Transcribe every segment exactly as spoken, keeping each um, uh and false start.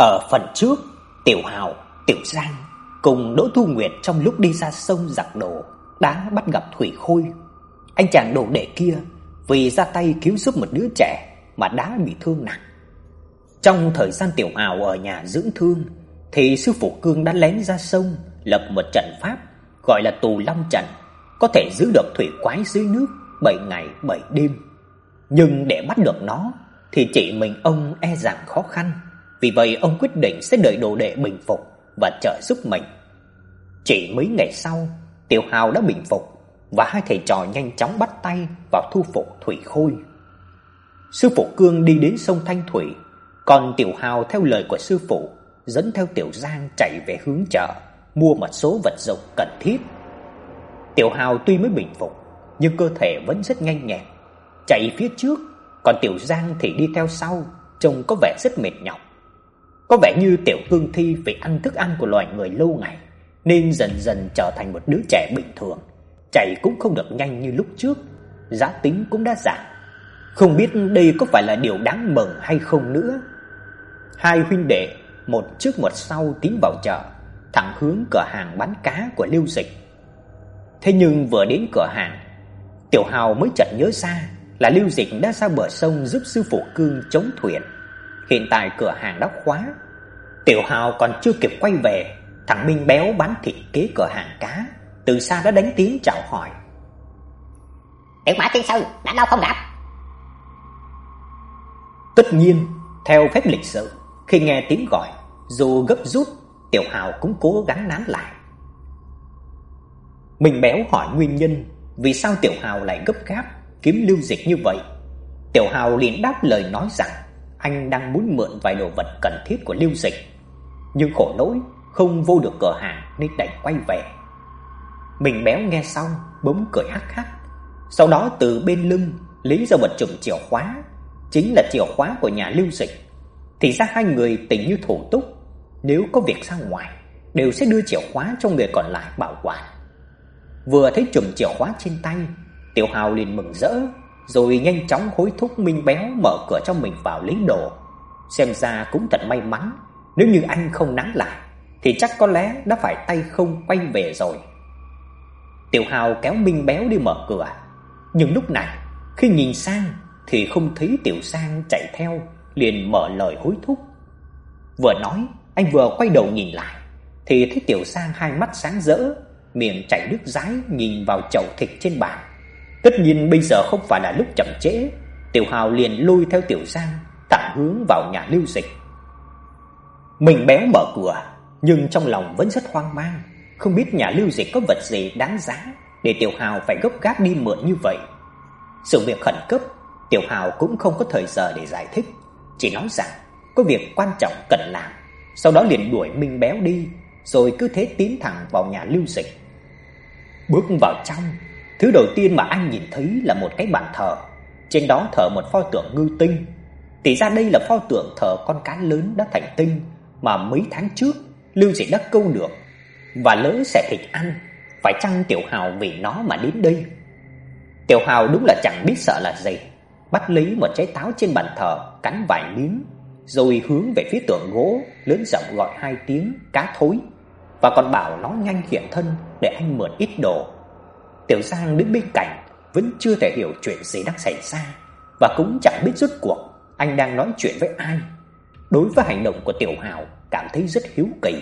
Ở phần trước, Tiểu Hào, Tiểu Giang cùng Đỗ Thu Nguyệt trong lúc đi ra sông giặt đồ đã bắt gặp Thủy Khôi. Anh chàng đồ đệ kia vì ra tay cứu giúp một đứa trẻ mà đã bị thương nặng. Trong thời gian Tiểu Hào ở nhà dưỡng thương thì sư phụ Cương đã lén ra sông lập một trận pháp gọi là Tù Long trận, có thể giữ được thủy quái dưới nước bảy ngày bảy đêm. Nhưng để bắt được nó thì chỉ mình ông e rằng khó khăn. Vì vậy ông quyết định sẽ đợi đồ đệ bình phục và trợ giúp mình. Chỉ mấy ngày sau, Tiểu Hào đã bình phục và hai thầy trò nhanh chóng bắt tay vào thu phục Thủy Khôi. Sư phụ Cương đi đến sông Thanh Thủy, còn Tiểu Hào theo lời của sư phụ dẫn theo Tiểu Giang chạy về hướng chợ mua một số vật dụng cần thiết. Tiểu Hào tuy mới bình phục nhưng cơ thể vẫn rất nhanh nhẹn, chạy phía trước, còn Tiểu Giang thì đi theo sau, trông có vẻ rất mệt nhọc. Có vẻ như Tiểu Cương Thi vì ăn thức ăn của loài người lâu ngày nên dần dần trở thành một đứa trẻ bình thường, chạy cũng không được nhanh như lúc trước, giá tính cũng đã giảm. Không biết đây có phải là điều đáng mừng hay không nữa. Hai huynh đệ một trước một sau tiến vào chợ, thẳng hướng cửa hàng bán cá của Lưu Dịch. Thế nhưng vừa đến cửa hàng, Tiểu Hào mới chợt nhớ ra là Lưu Dịch đã ra bờ sông giúp sư phụ Cương chống thuyền. Hiện tại cửa hàng đã khóa. Tiểu Hào còn chưa kịp quay về, thằng Minh Béo bán thịt kế cửa hàng cá từ xa đã đánh tiếng chào hỏi. Tiểu Mã tiên sư, đã lâu không gặp. Tất nhiên, theo phép lịch sự, khi nghe tiếng gọi, dù gấp rút, Tiểu Hào cũng cố gắng nán lại. Minh Béo hỏi nguyên nhân vì sao Tiểu Hào lại gấp gáp kiếm Lưu Dịch như vậy. Tiểu Hào liền đáp lời nói rằng anh đang muốn mượn vài đồ vật cần thiết của Lưu Dịch, nhưng khổ nỗi không vô được cửa hàng nên đành quay về. Minh Béo nghe xong bỗng cười hắc hắc, sau đó từ bên lưng lấy ra một chùm chìa khóa, chính là chìa khóa của nhà Lưu Dịch. Thì ra hai người tình như thủ túc, nếu có việc ra ngoài đều sẽ đưa chìa khóa cho người còn lại bảo quản. Vừa thấy chùm chìa khóa trên tay, Tiểu Hào liền mừng rỡ, rồi nhanh chóng hối thúc Minh Béo mở cửa cho mình vào lấy đồ. Xem ra cũng thật may mắn, nếu như anh không nán lại thì chắc có lẽ đã phải tay không quay về rồi. Tiểu Hào kéo Minh Béo đi mở cửa, nhưng lúc này khi nhìn sang thì không thấy Tiểu Giang chạy theo, liền mở lời hối thúc. Vừa nói, anh vừa quay đầu nhìn lại thì thấy Tiểu Giang hai mắt sáng rỡ, miệng chảy nước dãi nhìn vào chậu thịt trên bàn. Tất nhiên bây giờ không phải là lúc chậm trễ, Tiểu Hào liền lôi theo Tiểu Giang thẳng hướng vào nhà Lưu Dịch. Mình Béo mở cửa, nhưng trong lòng vẫn rất hoang mang, không biết nhà Lưu Dịch có vật gì đáng giá để Tiểu Hào phải gấp gáp đi mượn như vậy. Sự việc khẩn cấp, Tiểu Hào cũng không có thời giờ để giải thích, chỉ nói rằng có việc quan trọng cần làm, sau đó liền đuổi Minh Béo đi, rồi cứ thế tiến thẳng vào nhà Lưu Dịch. Bước vào trong, thứ đầu tiên mà anh nhìn thấy là một cái bàn thờ, trên đó thờ một pho tượng ngư tinh. Thì ra đây là pho tượng thờ con cá lớn đã thành tinh mà mấy tháng trước Lưu Dịch đã câu được và lỡ sẽ thịt ăn. Phải chăng Tiểu Hào vì nó mà đến đây? Tiểu Hào đúng là chẳng biết sợ là gì, bắt lấy một trái táo trên bàn thờ, cắn vài miếng, rồi hướng về phía tượng gỗ, lớn giọng gọi hai tiếng cá thối, và còn bảo nó nhanh hiện thân để anh mượn ít đồ. Tiểu Giang đứng bên cạnh vẫn chưa thể hiểu chuyện gì đang xảy ra, và cũng chẳng biết rốt cuộc anh đang nói chuyện với ai. Đối với hành động của Tiểu Hào cảm thấy rất hiếu kỳ.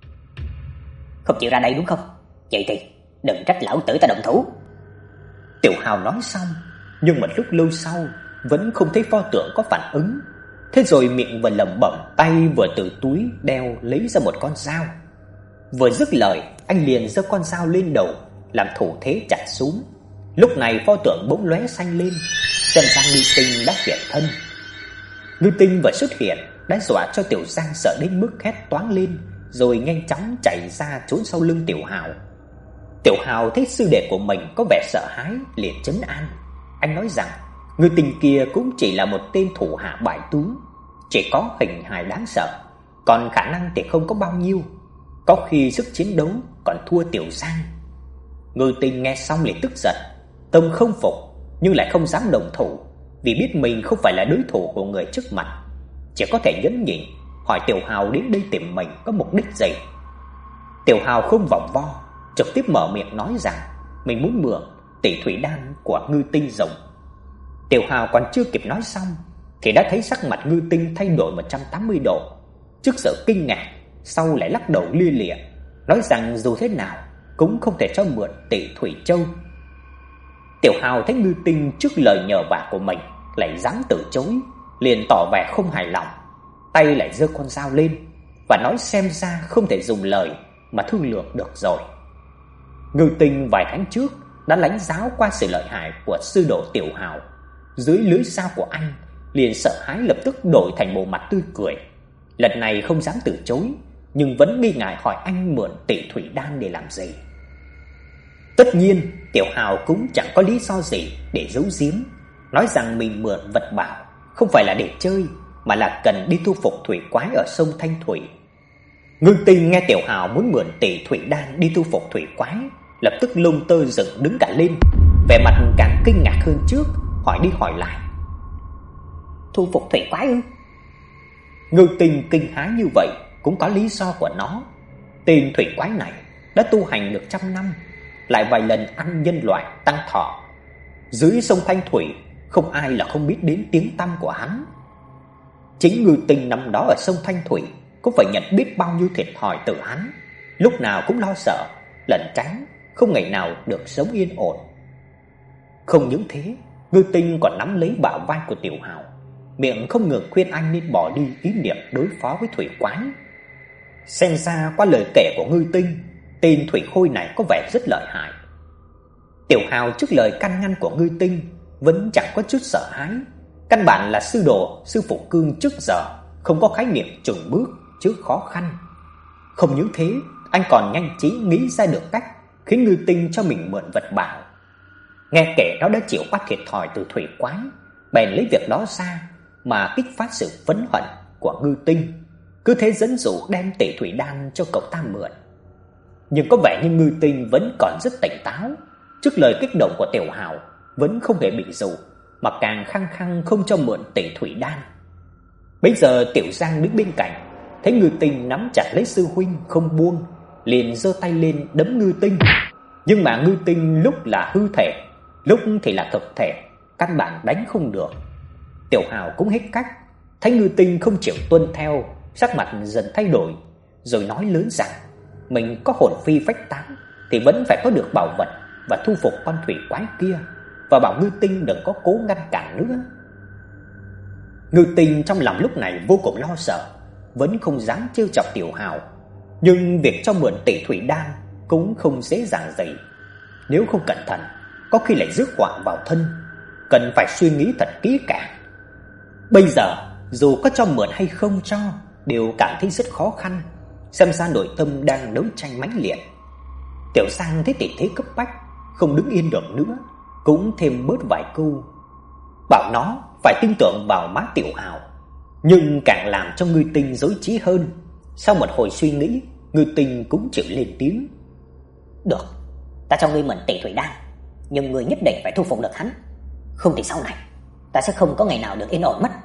Không chịu ra đây đúng không? Vậy thì đừng trách lão tử ta động thủ. Tiểu Hào nói xong, nhưng một lúc lâu sau vẫn không thấy pho tượng có phản ứng. Thế rồi miệng vừa lẩm bẩm, tay vừa từ túi đeo lấy ra một con dao. Vừa dứt lời, anh liền giơ con dao lên đầu, làm thủ thế chặt xuống. Lúc này pho tượng bỗng lóe xanh lên, xem ra ngư tinh đã hiện thân. Ngư tinh vừa xuất hiện đã dọa cho Tiểu Giang sợ đến mức hét toáng lên, rồi nhanh chóng chạy ra trốn sau lưng Tiểu Hào. Tiểu Hào thấy sư đệ của mình có vẻ sợ hãi, liền trấn an. Anh nói rằng ngư tinh kia cũng chỉ là một tên thủ hạ bại tướng, chỉ có hình hài đáng sợ, còn khả năng thì không có bao nhiêu, có khi sức chiến đấu còn thua Tiểu Giang. Ngư tinh nghe xong liền tức giận, tâm không phục nhưng lại không dám đồng thủ, vì biết mình không phải là đối thủ của người trước mặt, chỉ có thể nhẫn nhịn hỏi Tiểu Hào đến đây tìm mình có mục đích gì. Tiểu Hào không vòng vo, trực tiếp mở miệng nói rằng mình muốn mượn Tỷ Thủy Đan của Ngư Tinh dùng. Tiểu Hào còn chưa kịp nói xong thì đã thấy sắc mặt Ngư Tinh thay đổi một trăm tám mươi độ. Trước sự kinh ngạc, sau lại lắc đầu lia lịa, nói rằng dù thế nào cũng không thể cho mượn Tỷ Thủy Châu. Tiểu Hào thấy Ngư Tinh trước lời nhờ vả của mình lại dám từ chối, liền tỏ vẻ không hài lòng, tay lại giơ con dao lên và nói xem ra không thể dùng lời mà thương lượng được rồi. Ngư Tinh vài tháng trước đã lãnh giáo qua sự lợi hại của sư đồ Tiểu Hào, dưới lưới dao của anh liền sợ hãi lập tức đổi thành bộ mặt tươi cười. Lần này không dám từ chối, nhưng vẫn nghi ngại hỏi anh mượn Tỷ Thủy Đan để làm gì. Tất nhiên, Tiểu Hào cũng chẳng có lý do gì để giấu giếm, nói rằng mình mượn vật bảo không phải là để chơi, mà là cần đi thu phục thủy quái ở sông Thanh Thủy. Ngư Tinh nghe Tiểu Hào muốn mượn Tỷ Thủy Đan đi thu phục thủy quái, lập tức lông tơ dựng đứng cả lên, vẻ mặt càng kinh ngạc hơn trước, hỏi đi hỏi lại. Thu phục thủy quái ư? Ngư Tinh kinh hãi như vậy cũng có lý do của nó. Tên thủy quái này đã tu hành được trăm năm, lại vài lần ăn nhân loại tăng thọ. Dưới sông Thanh Thủy không ai là không biết đến tiếng tăm của hắn. Chính Ngư Tinh năm đó ở sông Thanh Thủy cũng phải nhận biết bao nhiêu thiệt thòi từ hắn, lúc nào cũng lo sợ, lẩn tránh, không ngày nào được sống yên ổn. Không những thế, Ngư Tinh còn nắm lấy bả vai của Tiểu Hào, miệng không ngừng khuyên anh nên bỏ đi ý niệm đối phó với thủy quái. Xem ra qua lời kể của Ngư Tinh, tên thủy khôi này có vẻ rất lợi hại. Tiểu Hào trước lời can ngăn của Ngư Tinh vẫn chẳng có chút sợ hãi. Căn bản là sư đồ sư phụ Cương trước giờ không có khái niệm chừng bước trước khó khăn. Không những thế, anh còn nhanh trí nghĩ ra được cách khiến Ngư Tinh cho mình mượn vật bảo. Nghe kể nó đã chịu bắt thiệt thòi từ thủy quái, bèn lấy việc đó ra mà kích phát sự phẫn hận của Ngư Tinh, cứ thế dẫn dụ đem Tỷ Thủy Đan cho cậu ta mượn. Nhưng có vẻ như Ngư Tinh vẫn còn rất tỉnh táo, trước lời kích động của Tiểu Hào vẫn không hề bị dụ, mà càng khăng khăng không cho mượn Tỷ Thủy Đan. Bây giờ Tiểu Giang đứng bên cạnh, thấy Ngư Tinh nắm chặt lấy sư huynh không buông, liền giơ tay lên đấm Ngư Tinh. Nhưng mà Ngư Tinh lúc là hư thể, lúc thì là thực thể, căn bản đánh không được. Tiểu Hào cũng hết cách, thấy Ngư Tinh không chịu tuân theo, sắc mặt dần thay đổi, rồi nói lớn rằng mình có hồn phi phách tán thì vẫn phải có được bảo vật và thu phục con thủy quái kia, và bảo Ngư Tinh đừng có cố ngăn cản nữa. Ngư Tinh trong lòng lúc này vô cùng lo sợ, vẫn không dám trêu chọc Tiểu Hào, nhưng việc cho mượn Tỷ Thủy Đan cũng không dễ dàng gì. Nếu không cẩn thận, có khi lại rước họa vào thân, cần phải suy nghĩ thật kỹ càng. Bây giờ dù có cho mượn hay không cho đều cảm thấy rất khó khăn, xem ra nội tâm đang đấu tranh mãnh liệt. Tiểu Giang thấy tình thế cấp bách, không đứng yên được nữa, cũng thêm bớt vài câu, bảo nó phải tin tưởng vào má Tiểu Hào, nhưng càng làm cho Ngư Tinh rối trí hơn. Sau một hồi suy nghĩ, Ngư Tinh cũng chịu lên tiếng. Được, ta cho ngươi mượn Tỷ Thủy Đan, nhưng ngươi nhất định phải thu phục được hắn, không thì sau này ta sẽ không có ngày nào được yên ổn mất.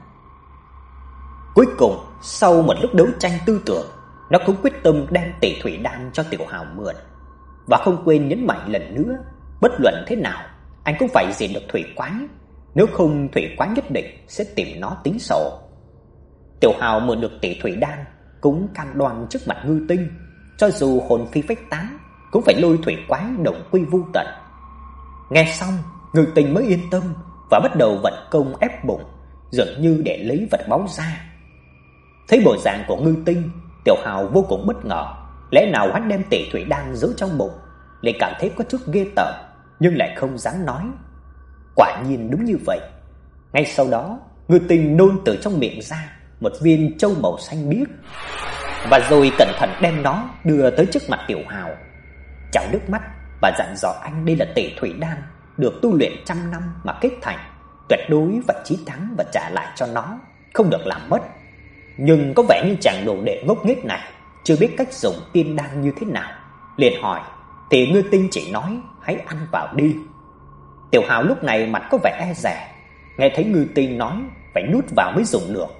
Cuối cùng, sau một lúc đấu tranh tư tưởng, nó cũng quyết tâm đem Tỷ Thủy Đan cho Tiểu Hào mượn, và không quên nhấn mạnh lần nữa, bất luận thế nào anh cũng phải diệt được thủy quái, nếu không thủy quái nhất định sẽ tìm nó tính sổ. Tiểu Hào mượn được Tỷ Thủy Đan cũng cam đoan trước mặt Ngư Tinh, cho dù hồn phi phách tán cũng phải lôi thủy quái đồng quy vu tận. Nghe xong, Ngư Tinh mới yên tâm và bắt đầu vận công ép bụng, dường như để lấy vật báu ra. Thấy bộ dạng của Ngư Tinh, Tiểu Hào vô cùng bất ngờ, lẽ nào hắn đem Tỷ Thủy Đan giấu trong bụng, lại cảm thấy có chút ghê tởm, nhưng lại không dám nói. Quả nhiên đúng như vậy. Ngay sau đó, Ngư Tinh nôn từ trong miệng ra một viên châu màu xanh biếc, và rồi cẩn thận đem nó đưa tới trước mặt Tiểu Hào. Chào nước mắt và dặn dò anh đây là Tỷ Thủy Đan được tu luyện trăm năm mà kết thành, tuyệt đối phải chí thắng và trả lại cho nó, không được làm mất. Nhưng có vẻ như chàng đồ đệ ngốc nghếch này chưa biết cách dùng tiên đan như thế nào, liền hỏi, thì Ngư Tinh chỉ nói hãy ăn vào đi. Tiểu Hào lúc này mặt có vẻ e dè, nghe thấy Ngư Tinh nói phải nuốt vào mới dùng được,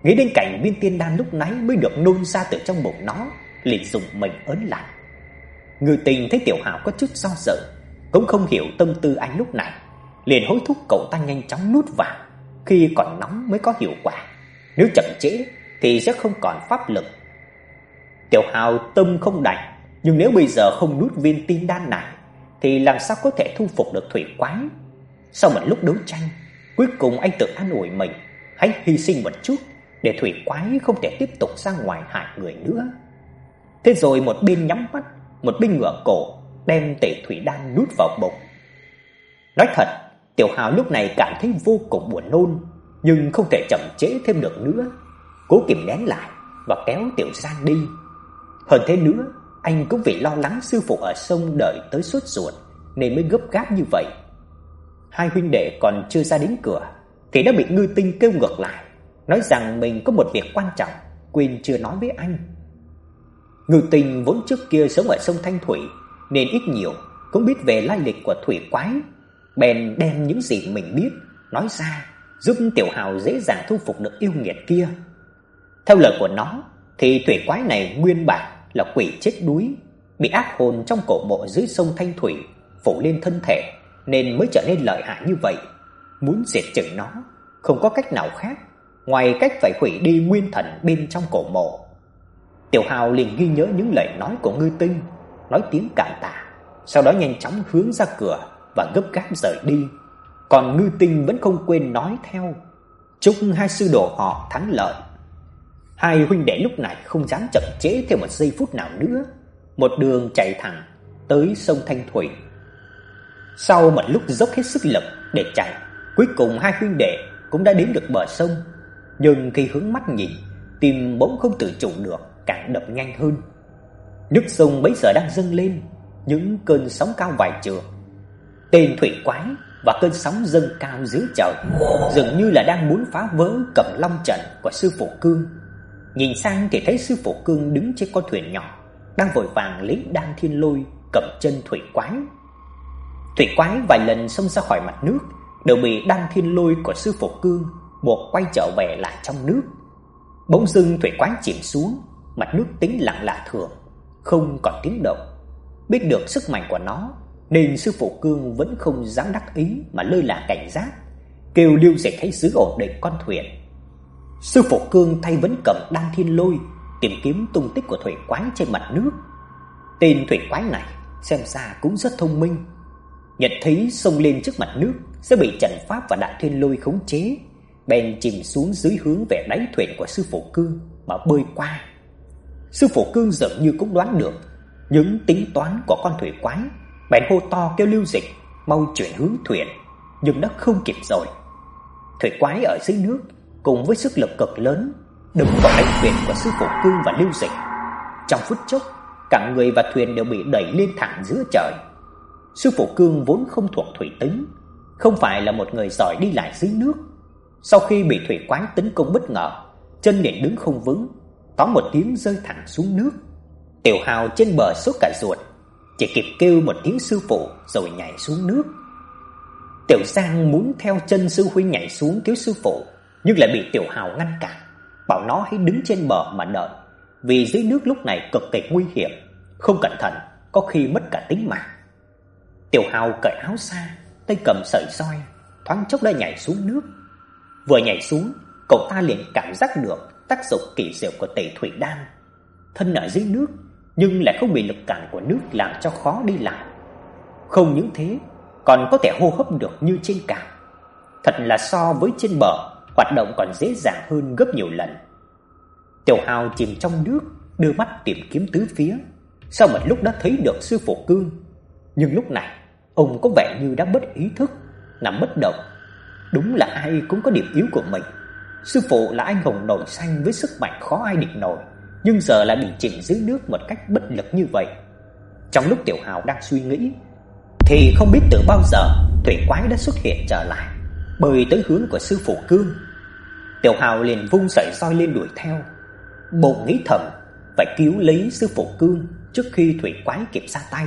Nghĩ đến cảnh viên tiên đan lúc nãy mới được nôn ra từ trong bụng nó, liền dùng mình ớn lạnh. Ngư Tình thấy Tiểu Hào có chút do dự, cũng không hiểu tâm tư anh lúc này, liền hối thúc cậu ta nhanh chóng nuốt vào, khi còn nóng mới có hiệu quả, nếu chậm trễ thì sẽ không còn pháp lực. Tiểu Hào tâm không đành, nhưng nếu bây giờ không nuốt viên tiên đan này thì làm sao có thể thu phục được thủy quái. Sau một lúc đấu tranh, cuối cùng anh tự an ủi mình, hãy hy sinh một chút để thủy quái không thể tiếp tục ra ngoài hại người nữa. Thế rồi một bên nhắm mắt, một bên ngửa cổ đem tẩy thủy đan nuốt vào bụng. Nói thật, Tiểu Hào lúc này cảm thấy vô cùng buồn nôn, nhưng không thể chậm trễ thêm được nữa, cố kìm nén lại và kéo Tiểu Giang đi. Hơn thế nữa, anh cũng vì lo lắng sư phụ ở sông đợi tới sốt ruột nên mới gấp gáp như vậy. Hai huynh đệ còn chưa ra đến cửa thì đã bị Ngư Tinh kêu ngược lại, nói rằng mình có một việc quan trọng quên chưa nói với anh. Ngư Tinh vốn trước kia sống ở sông Thanh Thủy nên ít nhiều cũng biết về lai lịch của thủy quái, bèn đem những gì mình biết nói ra, giúp Tiểu Hào dễ dàng thu phục được yêu nghiệt kia. Theo lời của nó thì thủy quái này nguyên bản là quỷ chết đuối, bị ác hồn trong cổ mộ dưới sông Thanh Thủy phủ lên thân thể nên mới trở nên lợi hại như vậy. Muốn diệt trừ nó không có cách nào khác ngoài cách phải hủy đi nguyên thần bên trong cổ mộ. Tiểu Hào liền ghi nhớ những lời nói của Ngư Tinh, nói tiếng cảm tạ, sau đó nhanh chóng hướng ra cửa và gấp gáp rời đi. Còn Ngư Tinh vẫn không quên nói theo, chúc hai sư đồ họ thắng lợi. Hai huynh đệ lúc này không dám chậm trễ thêm một giây phút nào nữa, một đường chạy thẳng tới sông Thanh Thủy. Sau một lúc dốc hết sức lực để chạy, cuối cùng hai huynh đệ cũng đã đến được bờ sông. Nhưng khi hướng mắt nhìn, tim bỗng không tự chủ được càng đập nhanh hơn. Nước sông bấy giờ đang dâng lên những cơn sóng cao vài trượng. Tên thủy quái và cơn sóng dâng cao dưới trời dường như là đang muốn phá vỡ Cẩm Long trận của sư phụ Cương. Nhìn sang thì thấy sư phụ Cương đứng trên con thuyền nhỏ, đang vội vàng lấy Đan Thiên Lôi cầm chân thủy quái. Thủy quái vài lần xông ra khỏi mặt nước đều bị Đan Thiên Lôi của sư phụ Cương buộc quay trở về lại trong nước. Bỗng dưng thủy quái chìm xuống, mặt nước tĩnh lặng lạ thường, không còn tiếng động. Biết được sức mạnh của nó nên sư phụ Cương vẫn không dám đắc ý mà lơ là cảnh giác, kêu Liêu Dịch hãy giữ ổn định con thuyền. Sư phụ Cương thay vẫn cầm Đan Thiên Lôi tìm kiếm tung tích của thủy quái trên mặt nước. Tên thủy quái này xem ra cũng rất thông minh, nhận thấy xông lên trước mặt nước sẽ bị trận pháp và Đan Thiên Lôi khống chế, bèn chìm xuống dưới hướng về đáy thuyền của sư phụ Cương mà bơi qua. Sư phụ Cương dường như cũng đoán được những tính toán của con thủy quái, bèn hô to kêu Lưu Dịch mau chuyển hướng thuyền, nhưng đã không kịp rồi. Thủy quái ở dưới nước cùng với sức lực cực lớn đâm vào đáy thuyền của sư phụ Cương và Lưu Dịch. Trong phút chốc, cả người và thuyền đều bị đẩy lên thẳng giữa trời. Sư phụ Cương vốn không thuộc thủy tính, không phải là một người giỏi đi lại dưới nước. Sau khi bị thủy quái tấn công bất ngờ, chân liền đứng không vững, tóm một tiếng rơi thẳng xuống nước. Tiểu Hào trên bờ sốt cả ruột, chỉ kịp kêu một tiếng sư phụ rồi nhảy xuống nước. Tiểu Giang muốn theo chân sư huynh nhảy xuống cứu sư phụ, nhưng lại bị Tiểu Hào ngăn cản, bảo nó hãy đứng trên bờ mà đợi, vì dưới nước lúc này cực kỳ nguy hiểm, không cẩn thận có khi mất cả tính mạng. Tiểu Hào cởi áo ra, tay cầm sợi roi, thoáng chốc đã nhảy xuống nước. Vừa nhảy xuống, cậu ta liền cảm giác được tác dụng kỳ diệu của Tẩy Thủy Đan. Thân ở dưới nước nhưng lại không bị lực cản của nước làm cho khó đi lại. Không những thế, còn có thể hô hấp được như trên cạn. Thật là so với trên bờ, hoạt động còn dễ dàng hơn gấp nhiều lần. Tiểu Hào chìm trong nước, đưa mắt tìm kiếm tứ phía. Sau một lúc đã thấy được sư phụ Cương, nhưng lúc này ông có vẻ như đã mất ý thức, nằm bất động. Đúng là ai cũng có điểm yếu của mình. Sư phụ là anh hùng nổi xanh với sức mạnh khó ai địch nổi, nhưng giờ lại bị chìm dưới nước một cách bất lực như vậy. Trong lúc Tiểu Hào đang suy nghĩ thì không biết từ bao giờ thủy quái đã xuất hiện trở lại, bơi tới hướng của sư phụ Cương. Tiểu Hào liền vung sợi roi lên đuổi theo, bụng nghĩ thầm phải cứu lấy sư phụ Cương trước khi thủy quái kịp ra tay.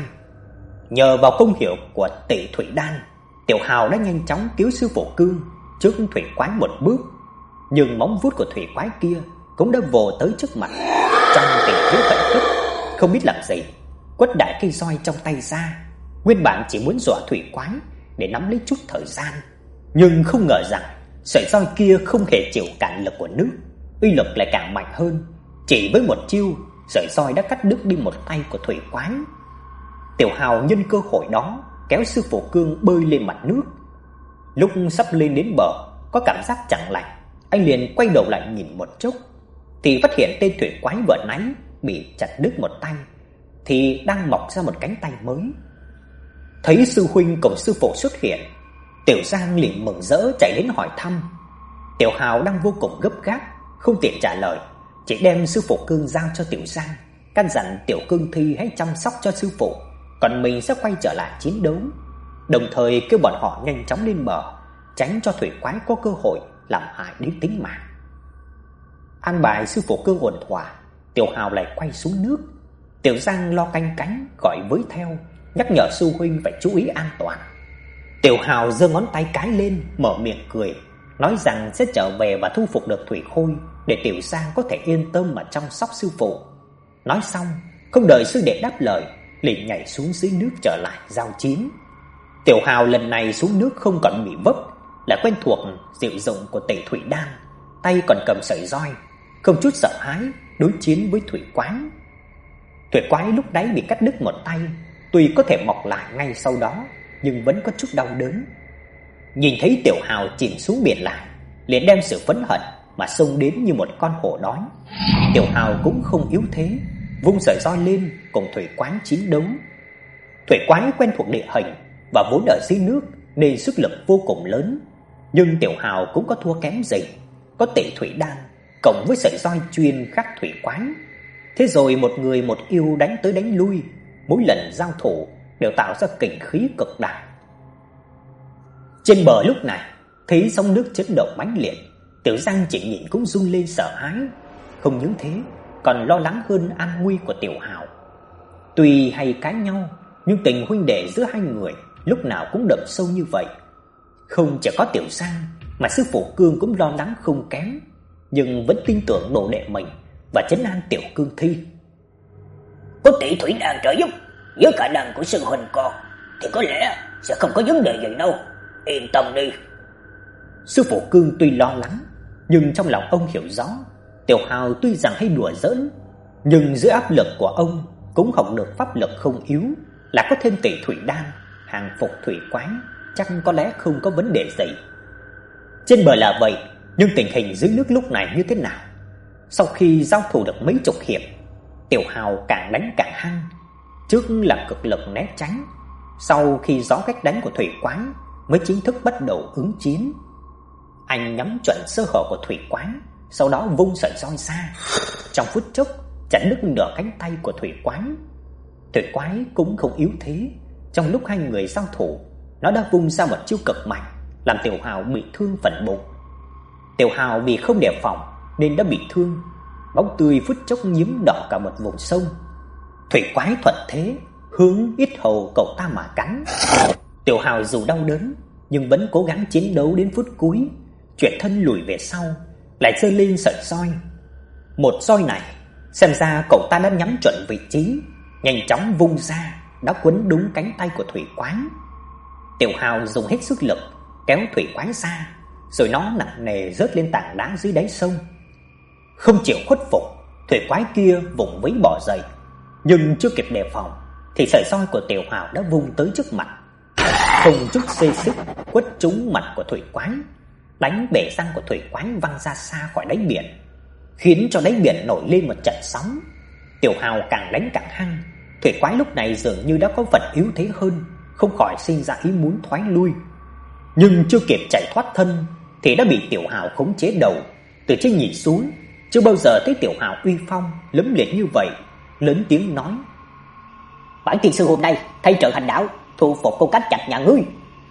Nhờ vào công hiệu của Tẩy Thủy Đan, Tiểu Hào đã nhanh chóng cứu sư phụ Cương trước thủy quái một bước. nhưng móng vuốt của thủy quái kia cũng đã vồ tới trước mặt. Trong tình thế khẩn cấp, không biết làm gì, quất đại cây roi trong tay ra. Nguyên bản chỉ muốn dọa thủy quái để nắm lấy chút thời gian, nhưng không ngờ rằng sợi roi kia không hề chịu cản lực của nước, uy lực lại càng mạnh hơn. Chỉ với một chiêu, sợi roi đã cắt đứt đi một tay của thủy quái. Tiểu Hào nhân cơ hội đó kéo sư phụ Cương bơi lên mặt nước. Lúc sắp lên đến bờ, có cảm giác chẳng lành, anh liền quay đầu lại nhìn một chốc, thì phát hiện tên thủy quái vừa nãy bị chặt đứt một tay thì đang mọc ra một cánh tay mới. Thấy sư huynh cùng sư phụ xuất hiện, Tiểu Giang liền mừng rỡ chạy đến hỏi thăm. Tiểu Hào đang vô cùng gấp gáp, không tiện trả lời, chỉ đem sư phụ Cương giao cho Tiểu Giang, căn dặn Tiểu Cương Thi hãy chăm sóc cho sư phụ, còn mình sẽ quay trở lại chiến đấu, đồng thời kêu bọn họ nhanh chóng lên bờ, tránh cho thủy quái có cơ hội làm hại đến tính mạng. An bài sư phụ Cương ổn thỏa, Tiểu Hào lại quay xuống nước. Tiểu Giang lo canh cánh gọi với theo, nhắc nhở sư huynh phải chú ý an toàn. Tiểu Hào giơ ngón tay cái lên, mở miệng cười, nói rằng sẽ trở về và thu phục được Thủy Khôi để Tiểu Giang có thể yên tâm mà chăm sóc sư phụ. Nói xong, không đợi sư đệ đáp lời, liền nhảy xuống dưới nước trở lại giao chiến. Tiểu Hào lần này xuống nước không còn bị vấp, là quen thuộc diệu dụng của Tẩy Thủy Đan, tay còn cầm sợi roi, không chút sợ hãi đối chiến với thủy quái. Thủy quái lúc đấy bị cắt đứt một tay, tuy có thể mọc lại ngay sau đó, nhưng vẫn có chút đau đớn. Nhìn thấy Tiểu Hào chìm xuống biển lại, liền đem sự phẫn hận mà xông đến như một con hổ đói. Tiểu Hào cũng không yếu thế, vung sợi roi lên cùng thủy quái chiến đấu. Thủy quái quen thuộc địa hình và vốn ở dưới nước nên sức lực vô cùng lớn, nhưng Tiểu Hào cũng có thua kém gì, có Tẩy Thủy Đan cộng với sợi roi chuyên khắc thủy quái. Thế rồi một người một yêu đánh tới đánh lui, mỗi lần giao thủ đều tạo ra kình khí cực đại. Trên bờ lúc này thấy sóng nước chấn động mãnh liệt, Tiểu Giang chỉ nhìn cũng run lên sợ hãi, không những thế còn lo lắng hơn an nguy của Tiểu Hào. Tuy hay cãi nhau, nhưng tình huynh đệ giữa hai người lúc nào cũng đậm sâu như vậy. Không chỉ có Tiểu Giang mà sư phụ Cương cũng lo lắng không kém, nhưng vẫn tin tưởng đồ đệ mình và trấn an Tiểu Cương Thi. Có Tẩy Thủy Đan trợ giúp, với khả năng của sư huynh con thì có lẽ sẽ không có vấn đề gì đâu, yên tâm đi. Sư phụ Cương tuy lo lắng, nhưng trong lòng ông hiểu rõ, Tiểu Hào tuy rằng hay đùa giỡn, nhưng dưới áp lực của ông cũng học được pháp lực không yếu, là có thêm Tẩy Thủy Đan, hàng phục thủy quái, chắc có lẽ không có vấn đề gì. Trên bờ là vậy, nhưng tình hình dưới nước lúc này như thế nào? Sau khi giao thủ được mấy chục hiệp, Tiểu Hào càng đánh càng hăng, trước là cực lực né tránh, sau khi rõ cách đánh của thủy quái mới chính thức bắt đầu ứng chiến. Anh nhắm chuẩn sơ hở của thủy quái, sau đó vung sợi roi ra, trong phút chốc chặt đứt nửa cánh tay của thủy quái. Thủy quái cũng không yếu thế, trong lúc hai người giao thủ, nó đã vung ra một chiêu cực mạnh, làm Tiểu Hào bị thương phần bụng. Tiểu Hào vì không đề phòng nên đã bị thương, máu tươi phút chốc nhuốm đỏ cả một vùng sông. Thủy quái thuận thế hướng yết hầu cậu ta mà cắn. Tiểu Hào dù đau đớn nhưng vẫn cố gắng chiến đấu đến phút cuối, chuyển thân lùi về sau, lại giơ lên sợi roi. Một roi này xem ra cậu ta đã nhắm chuẩn vị trí, nhanh chóng vung ra, đã quấn đúng cánh tay của thủy quái. Tiểu Hào dùng hết sức lực kéo thủy quái ra, rồi nó nặng nề rớt lên tảng đá dưới đáy sông. Không chịu khuất phục, thủy quái kia vùng vẫy bò dậy, nhưng chưa kịp đề phòng thì sợi roi của Tiểu Hào đã vung tới trước mặt, không chút xê xích quất trúng mặt của thủy quái, đánh bể răng của thủy quái văng ra xa khỏi đáy biển, khiến cho đáy biển nổi lên một trận sóng. Tiểu Hào càng đánh càng hăng, thủy quái lúc này dường như đã có phần yếu thế hơn, không khỏi sinh ra ý muốn thoái lui. Nhưng chưa kịp chạy thoát thân thì đã bị Tiểu Hào khống chế đầu, từ trên nhìn xuống, chưa bao giờ thấy Tiểu Hào uy phong lẫm liệt như vậy, lớn tiếng nói: "Bản tiên sư hôm nay thay trợ hành đạo, thu phục con cánh chạch nhà ngươi."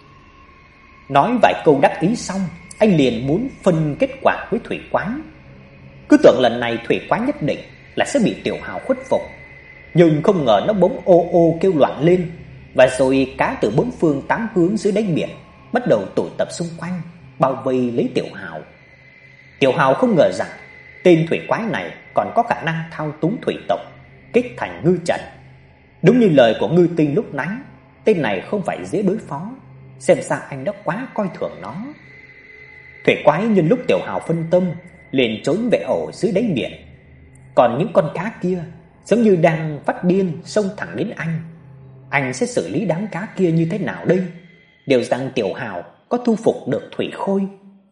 Nói vài câu đắc ý xong, anh liền muốn phân kết quả với thủy quái. Cứ tưởng lần này thủy quái nhất định là sẽ bị Tiểu Hào khuất phục, nhưng không ngờ nó bỗng ô ô kêu loạn lên, và rồi cá từ bốn phương tám hướng dưới đáy biển bắt đầu tụ tập xung quanh, bao vây lấy Tiểu Hào. Tiểu Hào không ngờ rằng tên thủy quái này còn có khả năng thao túng thủy tộc, kích thành ngư trận. Đúng như lời của Ngư Tinh lúc nãy, tên này không phải dễ đối phó, xem ra anh đã quá coi thường nó. Thủy quái nhân lúc Tiểu Hào phân tâm, liền trốn về ổ dưới đáy biển. Còn những con cá kia giống như đang phát điên xông thẳng đến anh. Anh sẽ xử lý đám cá kia như thế nào đây? Điều rằng Tiểu Hào có thu phục được Thủy Khôi.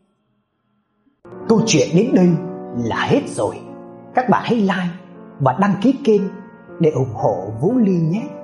Câu chuyện đến đây là hết rồi. Các bạn hãy like và đăng ký kênh để ủng hộ Vũ Ly nhé.